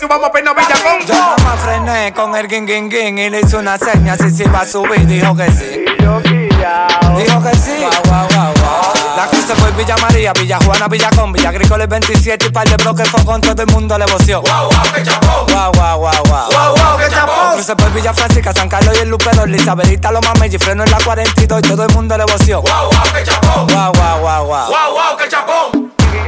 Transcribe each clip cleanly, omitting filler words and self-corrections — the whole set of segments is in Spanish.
piso y vamos a peinar Villacón. Yo no me frené con el guin y le hice una seña. Si se iba a subir, dijo que sí. Dijo que sí. La cruz se fue Villa María, Villa Juana, Villacón, Villa Agrícola 27 y par de bloques fue con todo el mundo le voció. Wow, qué chapón. Wow, qué chapón. Cruz se fue Villa Francisca, San Carlos y el Lupedo, Isabelita, Loma Mella y Freno en la 42 y todo el mundo le voció. Wow, qué chapón. Wow, qué chapón.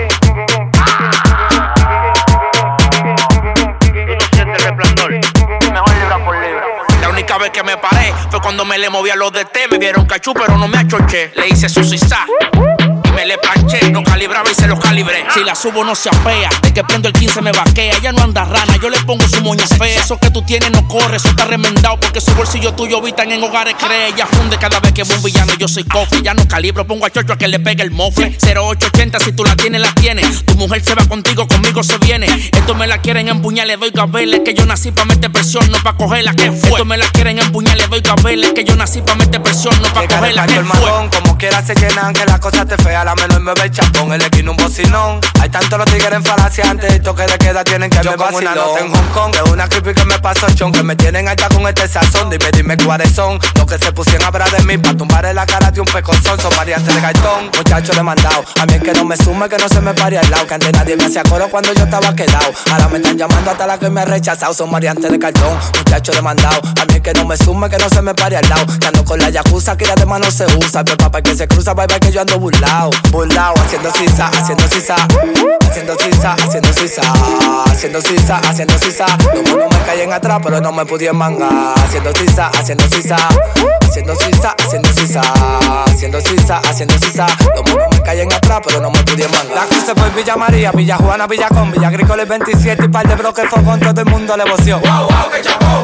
La única vez que me paré fue cuando me le moví a los de té. Me vieron cachú pero no me achoché. Le hice su sisá y me le planché. Lo calibraba y se lo calibré. Si la subo no se apea, de que prendo el 15 me vaquea. Ya no anda rana, yo le pongo su moña fea. Eso que tú tienes no corre, eso está remendado. Porque su bolsillo tuyo habitan en hogares cree. Ella funde cada vez que ve un villano, yo soy cofre. Ya no calibro, pongo a chocho a que le pegue el mofle. 0880, si tú la tienes, la tienes. Tu mujer se va contigo, conmigo se viene. Esto me la quieren empuñar, le doy gabeles. Que yo nací pa' meter presión, no pa' cogerla, que fue. Esto me la quieren empuñar, le doy gabeles. Que yo nací pa' meter presión, no pa' cogerla, que fue. Como quiera se llenan, que la cosa te fea. La menor me ve el chapón, el esquina un bocinón. Hay tantos los tigres en falacia antes de toque de queda tienen que me vacilón. Una nota en Hong Kong, es una creepy que me pasó chon. Que me tienen alta con este sazón. Dime cuáles son los que se pusieron a hablar de mí pa' tumbar en la cara de un peconzón. Son variantes de cartón, muchachos le he mandado. A mí es que no me sume, que no se me pare al lado. Que antes nadie me hacía coro cuando yo estaba quedado. Ahora me están llamando hasta la que me ha rechazado. Son variantes de cartón, muchachos le he mandado. A mí es que no me sume, que no se me pare al lado. Que ando con la yakuza, que ya de mano se usa. Pero papá que se cruza, bye que yo ando burlao. Haciendo sisa, haciendo sisa. Haciendo sisa, haciendo sisa. Haciendo sisa, haciendo sisa. Los monos me caen atrás, pero no me pudieron mangar. Haciendo sisa, haciendo sisa. Haciendo sisa, haciendo sisa. Haciendo sisa, haciendo sisa. Los monos me caen atrás, pero no me pudieron mangar. La cruz se fue Villa María, Villa Juana, Villacón, Villa Agrícola 27 y par de bloques fue con todo el mundo le voció. Wow, qué chapón.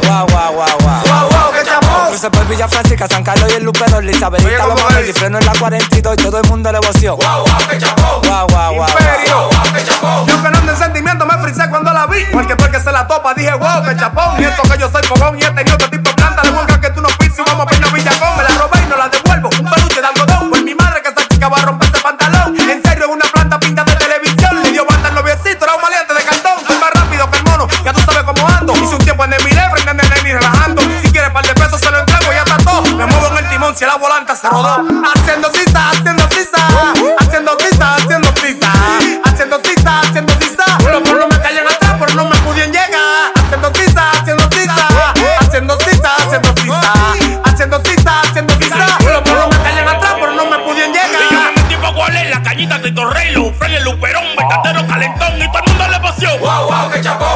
Wow, qué chapón. Cruz se fue Villa Francisca, San Carlos y el Lupedo, Isabelita, Loma Mella y Freno en la 42 y todo el mundo le voció. Wow, qué chapón. Imperio. Qué chapón. Yo que no ando en sentimiento me frisé cuando la vi. Porque fue que se la topa, dije wow, qué chapón. Y esto que yo soy fogón y he tenido otro tipo de planta. Le busca que tú no pises y vamos a peinar Villacón. Me la robé y no la devuelvo. Un peluche de algodón. Pues mi madre que esa chica va a romper ese pantalón. En serio, en una planta pinta de televisión. Le dio banda al noviecito, era un maleante de cartón. Soy más rápido que el mono, ya tú sabes cómo ando. Hice un tiempo en el miré, frente a ni relajando. Si quieres par de pesos se lo entrego, ya está todo. Me muevo en el timón si la volanta se rodó. Haciendo sisa, haciendo sisa. Haciendo sisa, haciendo sisa. Haciendo sisa, haciendo sisa. Los monos me caen atrás, pero no me pudieron llegar. Haciendo sisa, haciendo sisa. Haciendo sisa, haciendo sisa. Haciendo sisa, haciendo sisa. Los monos me caen atrás, pero no me pudieron llegar. Y yo me metí pa' Gualén, la cañita de Torrey, los Frey, el Luperón, Becatero, Calentón y todo el mundo le pasió. Wow, qué chapón.